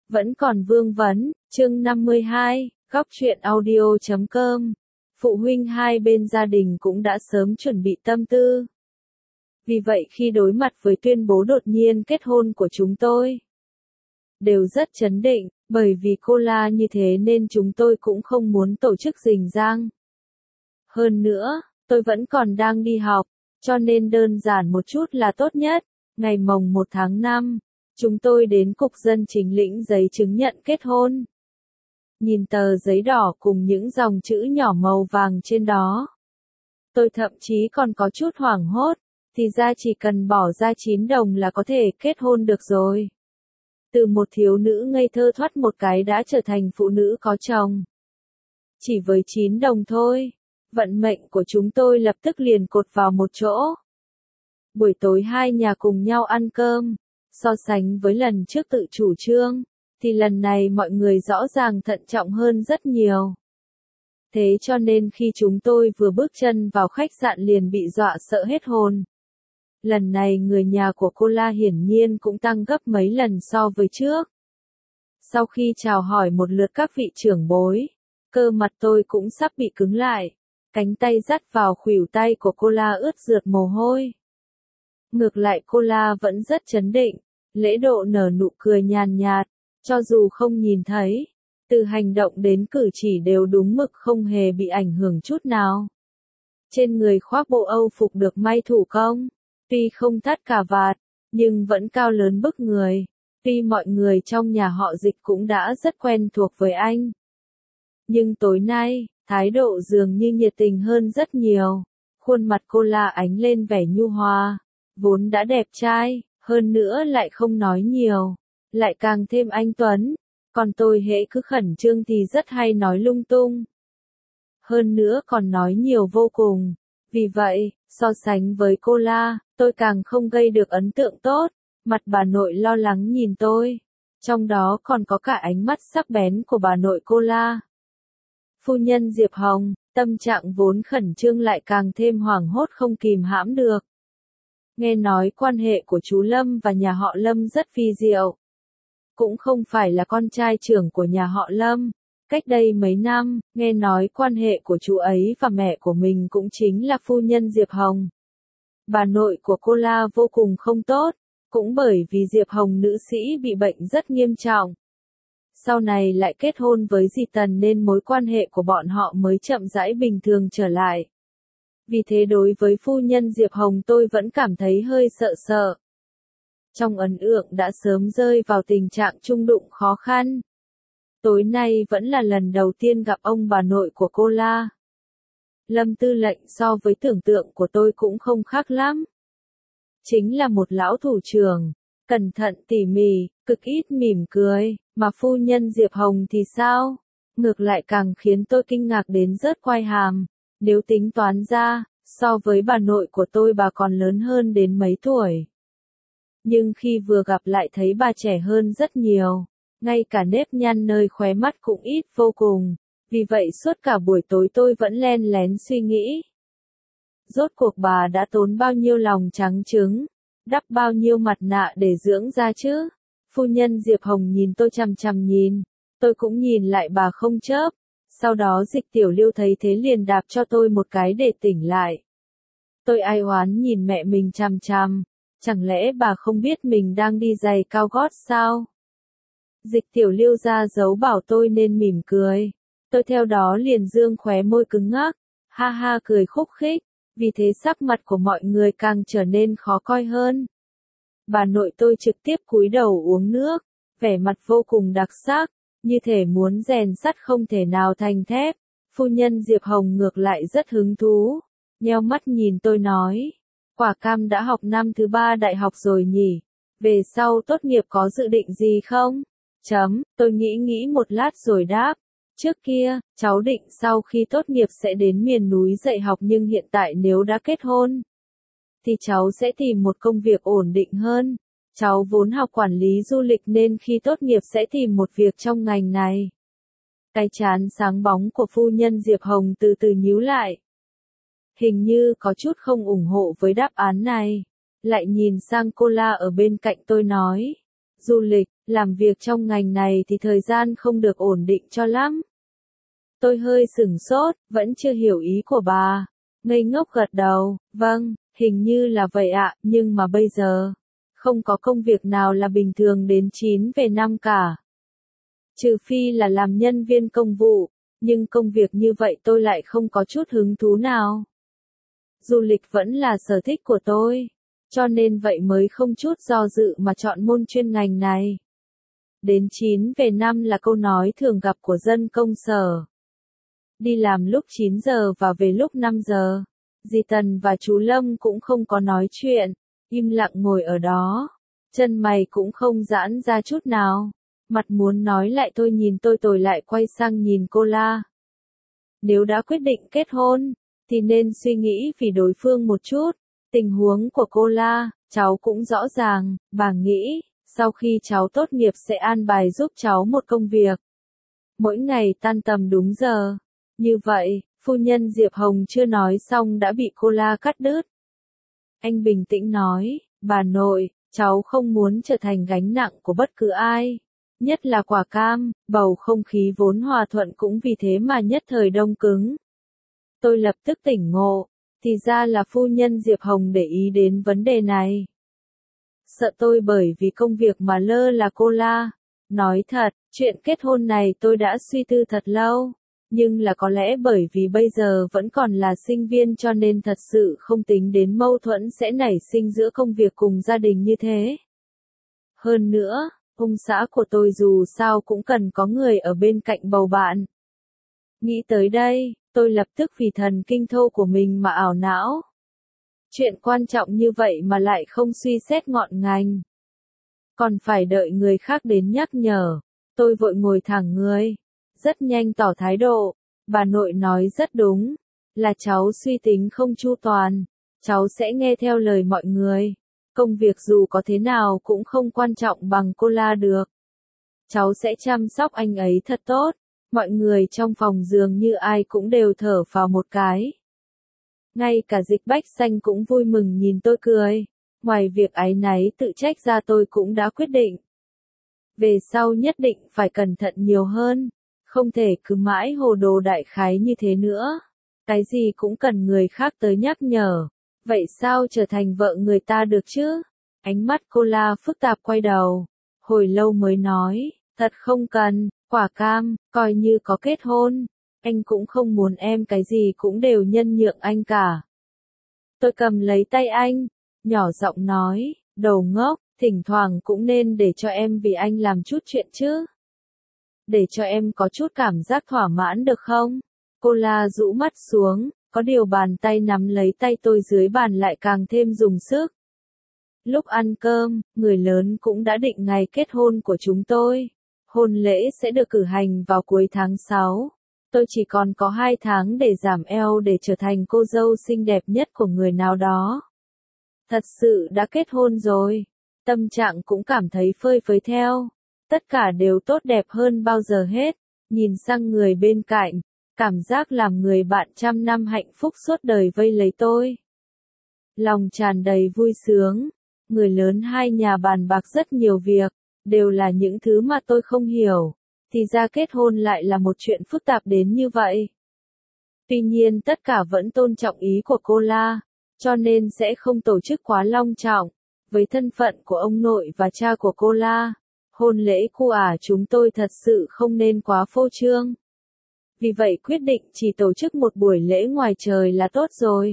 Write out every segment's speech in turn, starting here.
Vẫn còn vương vấn, chương 52, góc truyện audio.com. Phụ huynh hai bên gia đình cũng đã sớm chuẩn bị tâm tư. Vì vậy khi đối mặt với tuyên bố đột nhiên kết hôn của chúng tôi, đều rất chấn định, bởi vì cô La như thế nên chúng tôi cũng không muốn tổ chức rình rang. Hơn nữa, tôi vẫn còn đang đi học, cho nên đơn giản một chút là tốt nhất. Ngày mồng 1 tháng 5, chúng tôi đến cục dân chính lĩnh giấy chứng nhận kết hôn. Nhìn tờ giấy đỏ cùng những dòng chữ nhỏ màu vàng trên đó, tôi thậm chí còn có chút hoảng hốt, thì ra chỉ cần bỏ ra 9 đồng là có thể kết hôn được rồi. Từ một thiếu nữ ngây thơ thoát một cái đã trở thành phụ nữ có chồng. Chỉ với 9 đồng thôi, vận mệnh của chúng tôi lập tức liền cột vào một chỗ. Buổi tối hai nhà cùng nhau ăn cơm, so sánh với lần trước tự chủ trương, thì lần này mọi người rõ ràng thận trọng hơn rất nhiều. Thế cho nên khi chúng tôi vừa bước chân vào khách sạn liền bị dọa sợ hết hồn. Lần này người nhà của cô La hiển nhiên cũng tăng gấp mấy lần so với trước. Sau khi chào hỏi một lượt các vị trưởng bối, cơ mặt tôi cũng sắp bị cứng lại, cánh tay dắt vào khuỷu tay của cô La ướt rượt mồ hôi. Ngược lại cô La vẫn rất trấn định, lễ độ nở nụ cười nhàn nhạt, cho dù không nhìn thấy, từ hành động đến cử chỉ đều đúng mực không hề bị ảnh hưởng chút nào. Trên người khoác bộ Âu phục được may thủ công, tuy không thắt cà vạt, nhưng vẫn cao lớn bức người, tuy mọi người trong nhà họ Dịch cũng đã rất quen thuộc với anh. Nhưng tối nay, thái độ dường như nhiệt tình hơn rất nhiều, khuôn mặt cô La ánh lên vẻ nhu hòa, vốn đã đẹp trai, hơn nữa lại không nói nhiều, lại càng thêm anh tuấn, còn tôi hễ cứ khẩn trương thì rất hay nói lung tung. Hơn nữa còn nói nhiều vô cùng, vì vậy, so sánh với cô La, tôi càng không gây được ấn tượng tốt, mặt bà nội lo lắng nhìn tôi, trong đó còn có cả ánh mắt sắc bén của bà nội cô La. Phu nhân Diệp Hồng, tâm trạng vốn khẩn trương lại càng thêm hoảng hốt không kìm hãm được. Nghe nói quan hệ của chú Lâm và nhà họ Lâm rất phi diệu. Cũng không phải là con trai trưởng của nhà họ Lâm. Cách đây mấy năm, nghe nói quan hệ của chú ấy và mẹ của mình cũng chính là phu nhân Diệp Hồng. Bà nội của cô La vô cùng không tốt, cũng bởi vì Diệp Hồng nữ sĩ bị bệnh rất nghiêm trọng. Sau này lại kết hôn với dì Tần nên mối quan hệ của bọn họ mới chậm rãi bình thường trở lại. Vì thế đối với phu nhân Diệp Hồng tôi vẫn cảm thấy hơi sợ sợ. Trong ấn tượng đã sớm rơi vào tình trạng trung đụng khó khăn. Tối nay vẫn là lần đầu tiên gặp ông bà nội của cô La. Lâm Tư lệnh so với tưởng tượng của tôi cũng không khác lắm. Chính là một lão thủ trưởng, cẩn thận tỉ mỉ, cực ít mỉm cười, mà phu nhân Diệp Hồng thì sao? Ngược lại càng khiến tôi kinh ngạc đến rớt quai hàm. Nếu tính toán ra, so với bà nội của tôi bà còn lớn hơn đến mấy tuổi. Nhưng khi vừa gặp lại thấy bà trẻ hơn rất nhiều, ngay cả nếp nhăn nơi khóe mắt cũng ít vô cùng, vì vậy suốt cả buổi tối tôi vẫn len lén suy nghĩ. Rốt cuộc bà đã tốn bao nhiêu lòng trắng trứng, đắp bao nhiêu mặt nạ để dưỡng da chứ? Phu nhân Diệp Hồng nhìn tôi chằm chằm nhìn, tôi cũng nhìn lại bà không chớp. Sau đó Dịch Tiểu Liêu thấy thế liền đạp cho tôi một cái để tỉnh lại. Tôi ai oán nhìn mẹ mình chằm chằm, chẳng lẽ bà không biết mình đang đi giày cao gót sao? Dịch Tiểu Liêu ra dấu bảo tôi nên mỉm cười. Tôi theo đó liền dương khóe môi cứng ngắc, ha ha cười khúc khích, vì thế sắc mặt của mọi người càng trở nên khó coi hơn. Bà nội tôi trực tiếp cúi đầu uống nước, vẻ mặt vô cùng đặc sắc, như thể muốn rèn sắt không thể nào thành thép. Phu nhân Diệp Hồng ngược lại rất hứng thú, nheo mắt nhìn tôi nói, quả cam đã học năm thứ 3 đại học rồi nhỉ, về sau tốt nghiệp có dự định gì không? Tôi nghĩ một lát rồi đáp, trước kia, cháu định sau khi tốt nghiệp sẽ đến miền núi dạy học nhưng hiện tại nếu đã kết hôn, thì cháu sẽ tìm một công việc ổn định hơn. Cháu vốn học quản lý du lịch nên khi tốt nghiệp sẽ tìm một việc trong ngành này. Cái trán sáng bóng của phu nhân Diệp Hồng từ từ nhíu lại. Hình như có chút không ủng hộ với đáp án này. Lại nhìn sang cô La ở bên cạnh tôi nói. Du lịch Làm việc trong ngành này thì thời gian không được ổn định cho lắm. Tôi hơi sửng sốt, vẫn chưa hiểu ý của bà. Ngây ngốc gật đầu, vâng, hình như là vậy ạ, nhưng mà bây giờ, không có công việc nào là bình thường đến 9 về 5 cả. Trừ phi là làm nhân viên công vụ, nhưng công việc như vậy tôi lại không có chút hứng thú nào. Du lịch vẫn là sở thích của tôi, cho nên vậy mới không chút do dự mà chọn môn chuyên ngành này. Đến 9 về 5 là câu nói thường gặp của dân công sở. Đi làm lúc 9 giờ và về lúc 5 giờ. Dì Tần và chú Lâm cũng không có nói chuyện, im lặng ngồi ở đó. Chân mày cũng không giãn ra chút nào. Mặt muốn nói lại thôi nhìn tôi lại quay sang nhìn cô La. Nếu đã quyết định kết hôn, thì nên suy nghĩ vì đối phương một chút. Tình huống của cô La, cháu cũng rõ ràng, bà nghĩ, sau khi cháu tốt nghiệp sẽ an bài giúp cháu một công việc. Mỗi ngày tan tầm đúng giờ. Như vậy, phu nhân Diệp Hồng chưa nói xong đã bị cô La cắt đứt. Anh bình tĩnh nói, bà nội, cháu không muốn trở thành gánh nặng của bất cứ ai. Nhất là quả cam, bầu không khí vốn hòa thuận cũng vì thế mà nhất thời đông cứng. Tôi lập tức tỉnh ngộ, thì ra là phu nhân Diệp Hồng để ý đến vấn đề này. Sợ tôi bởi vì công việc mà lơ là cô La. Nói thật, chuyện kết hôn này tôi đã suy tư thật lâu. Nhưng là có lẽ bởi vì bây giờ vẫn còn là sinh viên cho nên thật sự không tính đến mâu thuẫn sẽ nảy sinh giữa công việc cùng gia đình như thế. Hơn nữa, ông xã của tôi dù sao cũng cần có người ở bên cạnh bầu bạn. Nghĩ tới đây, tôi lập tức vì thần kinh thô của mình mà ảo não. Chuyện quan trọng như vậy mà lại không suy xét ngọn ngành. Còn phải đợi người khác đến nhắc nhở. Tôi vội ngồi thẳng người. Rất nhanh tỏ thái độ. Bà nội nói rất đúng. Là cháu suy tính không chu toàn. Cháu sẽ nghe theo lời mọi người. Công việc dù có thế nào cũng không quan trọng bằng cô La được. Cháu sẽ chăm sóc anh ấy thật tốt. Mọi người trong phòng dường như ai cũng đều thở phào một cái. Ngay cả Dịch Bách Xanh cũng vui mừng nhìn tôi cười. Ngoài việc áy náy tự trách ra tôi cũng đã quyết định. Về sau nhất định phải cẩn thận nhiều hơn. Không thể cứ mãi hồ đồ đại khái như thế nữa. Cái gì cũng cần người khác tới nhắc nhở. Vậy sao trở thành vợ người ta được chứ? Ánh mắt cô La phức tạp quay đầu. Hồi lâu mới nói, thật không cần, quả cam, coi như có kết hôn. Anh cũng không muốn em cái gì cũng đều nhân nhượng anh cả. Tôi cầm lấy tay anh, nhỏ giọng nói, đồ ngốc, thỉnh thoảng cũng nên để cho em vì anh làm chút chuyện chứ. Để cho em có chút cảm giác thỏa mãn được không? Cô La rũ mắt xuống, có điều bàn tay nắm lấy tay tôi dưới bàn lại càng thêm dùng sức. Lúc ăn cơm, người lớn cũng đã định ngày kết hôn của chúng tôi. Hôn lễ sẽ được cử hành vào cuối tháng 6. Tôi chỉ còn có 2 tháng để giảm eo để trở thành cô dâu xinh đẹp nhất của người nào đó. Thật sự đã kết hôn rồi. Tâm trạng cũng cảm thấy phơi phới theo. Tất cả đều tốt đẹp hơn bao giờ hết. Nhìn sang người bên cạnh, cảm giác làm người bạn trăm năm hạnh phúc suốt đời vây lấy tôi. Lòng tràn đầy vui sướng. Người lớn hai nhà bàn bạc rất nhiều việc, đều là những thứ mà tôi không hiểu. Thì ra kết hôn lại là một chuyện phức tạp đến như vậy. Tuy nhiên tất cả vẫn tôn trọng ý của cô La, cho nên sẽ không tổ chức quá long trọng. Với thân phận của ông nội và cha của cô La, hôn lễ cu ả chúng tôi thật sự không nên quá phô trương. Vì vậy quyết định chỉ tổ chức một buổi lễ ngoài trời là tốt rồi.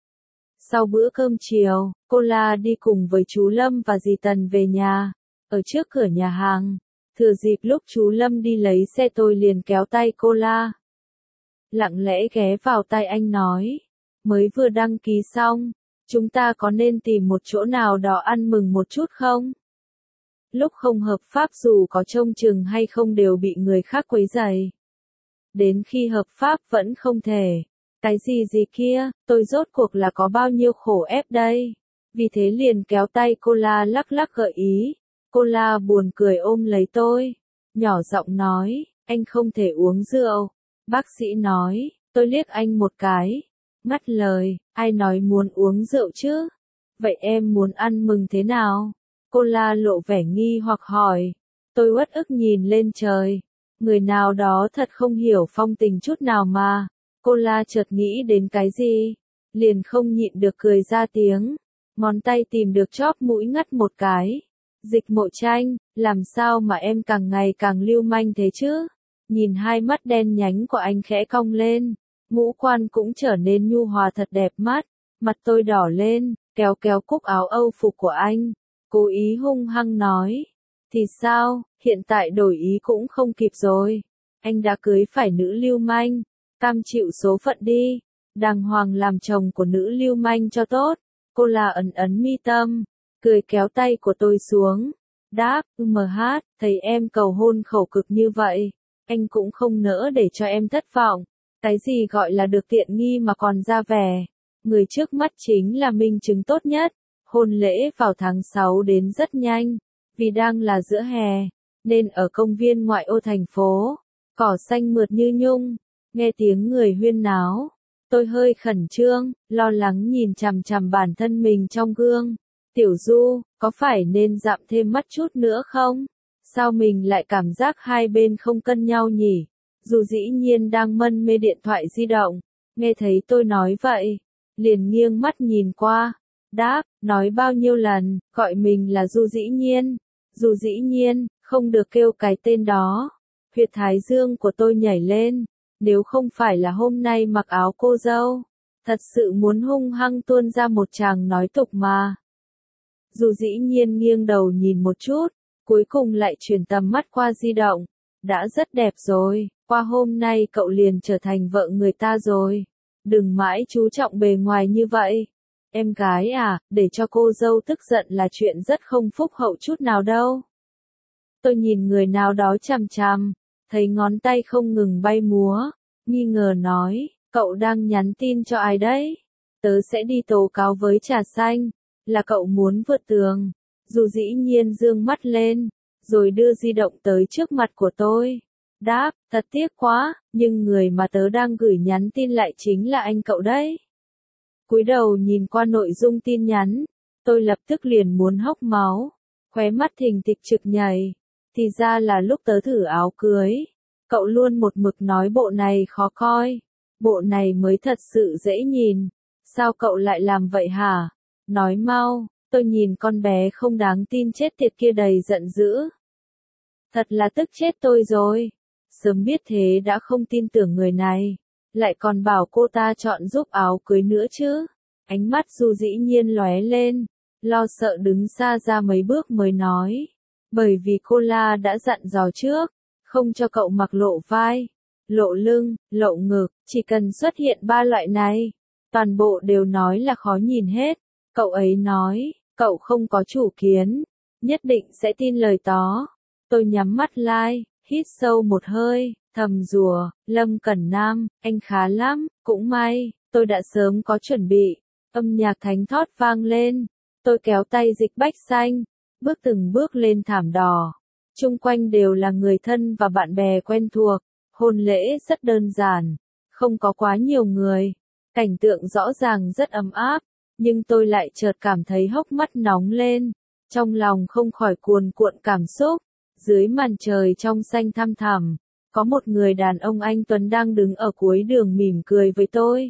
Sau bữa cơm chiều, cô La đi cùng với chú Lâm và dì Tần về nhà. Ở trước cửa nhà hàng, thừa dịp lúc chú Lâm đi lấy xe tôi liền kéo tay cô La. Lặng lẽ ghé vào tai anh nói, mới vừa đăng ký xong, chúng ta có nên tìm một chỗ nào đó ăn mừng một chút không? Lúc không hợp pháp dù có trông chừng hay không đều bị người khác quấy rầy. Đến khi hợp pháp vẫn không thể. Cái gì kia, tôi rốt cuộc là có bao nhiêu khổ ép đây. Vì thế liền kéo tay cô La lắc lắc gợi ý. Cô La buồn cười ôm lấy tôi. Nhỏ giọng nói, anh không thể uống rượu. Bác sĩ nói, tôi liếc anh một cái. Ngắt lời, ai nói muốn uống rượu chứ? Vậy em muốn ăn mừng thế nào? Cô La lộ vẻ nghi hoặc hỏi. Tôi uất ức nhìn lên trời. Người nào đó thật không hiểu phong tình chút nào mà. Cola chợt nghĩ đến cái gì, liền không nhịn được cười ra tiếng. Ngón tay tìm được chóp mũi ngắt một cái. Dịch Mộ Tranh, làm sao mà em càng ngày càng lưu manh thế chứ? Nhìn hai mắt đen nhánh của anh khẽ cong lên, ngũ quan cũng trở nên nhu hòa thật đẹp mắt. Mặt tôi đỏ lên, kéo kéo cúc áo Âu phục của anh, cố ý hung hăng nói. Thì sao, hiện tại đổi ý cũng không kịp rồi. Anh đã cưới phải nữ lưu manh, cam chịu số phận đi, đàng hoàng làm chồng của nữ lưu manh cho tốt. Cô là ẩn ấn mi tâm, cười kéo tay của tôi xuống. Đáp, hát, thấy em cầu hôn khẩu cực như vậy, anh cũng không nỡ để cho em thất vọng. Cái gì gọi là được tiện nghi mà còn ra vẻ. Người trước mắt chính là minh chứng tốt nhất. Hôn lễ vào tháng 6 đến rất nhanh, vì đang là giữa hè, nên ở công viên ngoại ô thành phố, cỏ xanh mượt như nhung, nghe tiếng người huyên náo. Tôi hơi khẩn trương, lo lắng nhìn chằm chằm bản thân mình trong gương. Tiểu Du, có phải nên dặm thêm mắt chút nữa không? Sao mình lại cảm giác hai bên không cân nhau nhỉ? Dù dĩ nhiên đang mân mê điện thoại di động, nghe thấy tôi nói vậy, liền nghiêng mắt nhìn qua. Đáp, nói bao nhiêu lần, gọi mình là Du Dĩ Nhiên. Du Dĩ Nhiên, không được kêu cái tên đó. Huyệt thái dương của tôi nhảy lên, nếu không phải là hôm nay mặc áo cô dâu, thật sự muốn hung hăng tuôn ra một tràng nói tục mà. Du Dĩ Nhiên nghiêng đầu nhìn một chút, cuối cùng lại chuyển tầm mắt qua di động. Đã rất đẹp rồi, qua hôm nay cậu liền trở thành vợ người ta rồi. Đừng mãi chú trọng bề ngoài như vậy. Em gái à, để cho cô dâu tức giận là chuyện rất không phúc hậu chút nào đâu. Tôi nhìn người nào đó chằm chằm, thấy ngón tay không ngừng bay múa, nghi ngờ nói, cậu đang nhắn tin cho ai đấy? Tớ sẽ đi tố cáo với Trà Xanh, là cậu muốn vượt tường. Dù Dĩ Nhiên dương mắt lên, rồi đưa di động tới trước mặt của tôi. Đáp, thật tiếc quá, nhưng người mà tớ đang gửi nhắn tin lại chính là anh cậu đấy. Cúi đầu nhìn qua nội dung tin nhắn, tôi lập tức liền muốn hốc máu, khóe mắt thình thịch trực nhảy. Thì ra là lúc tớ thử áo cưới, cậu luôn một mực nói bộ này khó coi, bộ này mới thật sự dễ nhìn. Sao cậu lại làm vậy hả? Nói mau. Tôi nhìn con bé không đáng tin chết tiệt kia đầy giận dữ. Thật là tức chết tôi rồi. Sớm biết thế đã không tin tưởng người này, lại còn bảo cô ta chọn giúp áo cưới nữa chứ. Ánh mắt Du Dĩ Nhiên lóe lên, lo sợ đứng xa ra mấy bước mới nói. Bởi vì cô La đã dặn dò trước, không cho cậu mặc lộ vai, lộ lưng, lộ ngực, chỉ cần xuất hiện ba loại này, toàn bộ đều nói là khó nhìn hết. Cậu ấy nói, cậu không có chủ kiến, nhất định sẽ tin lời tó. Tôi nhắm mắt lại, hít sâu một hơi, thầm rủa, Lâm Cẩn Nam, anh khá lắm, cũng may, tôi đã sớm có chuẩn bị. Âm nhạc thánh thót vang lên, tôi kéo tay Dịch Bách Xanh, bước từng bước lên thảm đỏ. Chung quanh đều là người thân và bạn bè quen thuộc, hôn lễ rất đơn giản, không có quá nhiều người. Cảnh tượng rõ ràng rất ấm áp, nhưng tôi lại chợt cảm thấy hốc mắt nóng lên, trong lòng không khỏi cuồn cuộn cảm xúc. Dưới màn trời trong xanh thăm thẳm, có một người đàn ông anh tuấn đang đứng ở cuối đường mỉm cười với tôi.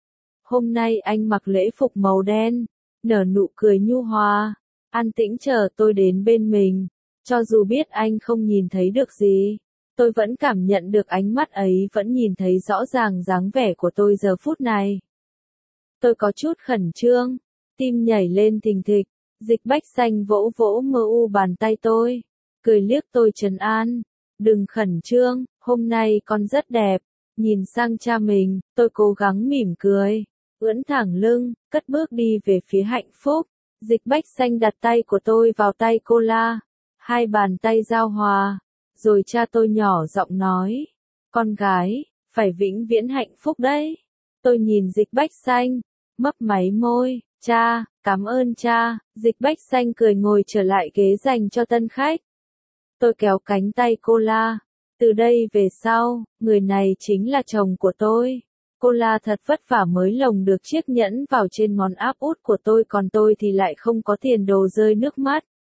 Hôm nay anh mặc lễ phục màu đen, nở nụ cười nhu hòa, an tĩnh chờ tôi đến bên mình. Cho dù biết anh không nhìn thấy được gì, tôi vẫn cảm nhận được ánh mắt ấy vẫn nhìn thấy rõ ràng dáng vẻ của tôi giờ phút này. Tôi có chút khẩn trương, tim nhảy lên thình thịch. Dịch Bách Xanh vỗ vỗ mơ u bàn tay tôi, cười liếc tôi trấn an. Đừng khẩn trương, hôm nay con rất đẹp. Nhìn sang cha mình, tôi cố gắng mỉm cười, ưỡn thẳng lưng, cất bước đi về phía hạnh phúc. Dịch Bách Xanh đặt tay của tôi vào tay cô La, hai bàn tay giao hòa, rồi cha tôi nhỏ giọng nói, con gái, phải vĩnh viễn hạnh phúc đấy. Tôi nhìn Dịch Bách Xanh, mấp máy môi, cha, cảm ơn cha. Dịch Bách Xanh cười ngồi trở lại ghế dành cho tân khách. Tôi kéo cánh tay cô La, từ đây về sau, người này chính là chồng của tôi. Cô La thật vất vả mới lồng được chiếc nhẫn vào trên ngón áp út của tôi, còn tôi thì lại không có tiền đồ rơi nước mắt.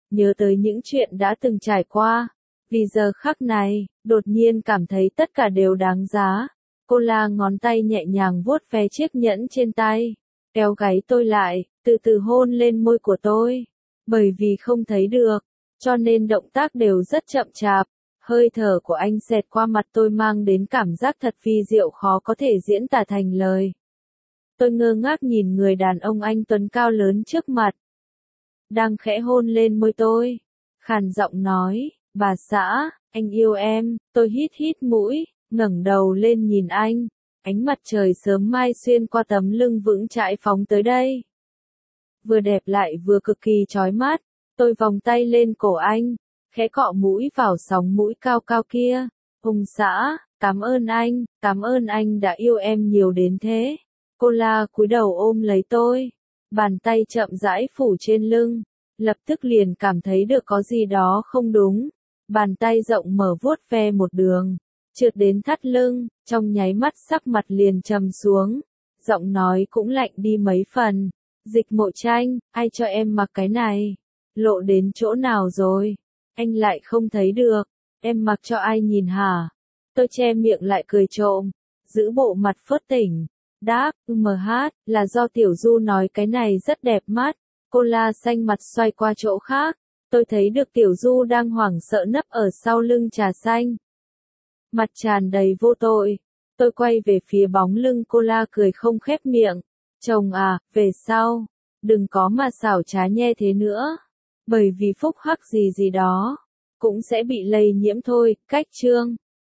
nhớ tới những chuyện đã từng trải qua. Vì giờ khắc này, đột nhiên cảm thấy tất cả đều đáng giá. Cô la ngón tay nhẹ nhàng vuốt ve chiếc nhẫn trên tay, kéo gáy tôi lại, từ từ hôn lên môi của tôi. Bởi vì không thấy được, cho nên động tác đều rất chậm chạp. Hơi thở của anh xẹt qua mặt tôi mang đến cảm giác thật vi diệu khó có thể diễn tả thành lời. Tôi ngơ ngác nhìn người đàn ông anh tuấn cao lớn trước mặt, đang khẽ hôn lên môi tôi. Khàn giọng nói, bà xã, anh yêu em. Tôi hít hít mũi, ngẩng đầu lên nhìn anh. Ánh mặt trời sớm mai xuyên qua tấm lưng vững chãi phóng tới đây. Vừa đẹp lại vừa cực kỳ chói mắt. Tôi vòng tay lên cổ anh, khẽ cọ mũi vào sóng mũi cao cao kia. Hùng xã, cảm ơn anh đã yêu em nhiều đến thế. Cô la cúi đầu ôm lấy tôi, bàn tay chậm rãi phủ trên lưng. Lập tức liền cảm thấy được có gì đó không đúng. Bàn tay rộng mở vuốt ve một đường, trượt đến thắt lưng, trong nháy mắt sắc mặt liền trầm xuống. Giọng nói cũng lạnh đi mấy phần. Dịch Mộ Tranh, ai cho em mặc cái này? Lộ đến chỗ nào rồi? Anh lại không thấy được. Em mặc cho ai nhìn hả? Tôi che miệng lại cười trộm, giữ bộ mặt phớt tỉnh. Đáp, là do Tiểu Du nói cái này rất đẹp mắt. Cô la xanh mặt xoay qua chỗ khác. Tôi thấy được Tiểu Du đang hoảng sợ nấp ở sau lưng trà xanh. Mặt tràn đầy vô tội. Tôi quay về phía bóng lưng cô la cười không khép miệng. Chồng à, về sau, đừng có mà xảo trá nhe thế nữa. Bởi vì phúc hắc gì gì đó, cũng sẽ bị lây nhiễm thôi. Cách chương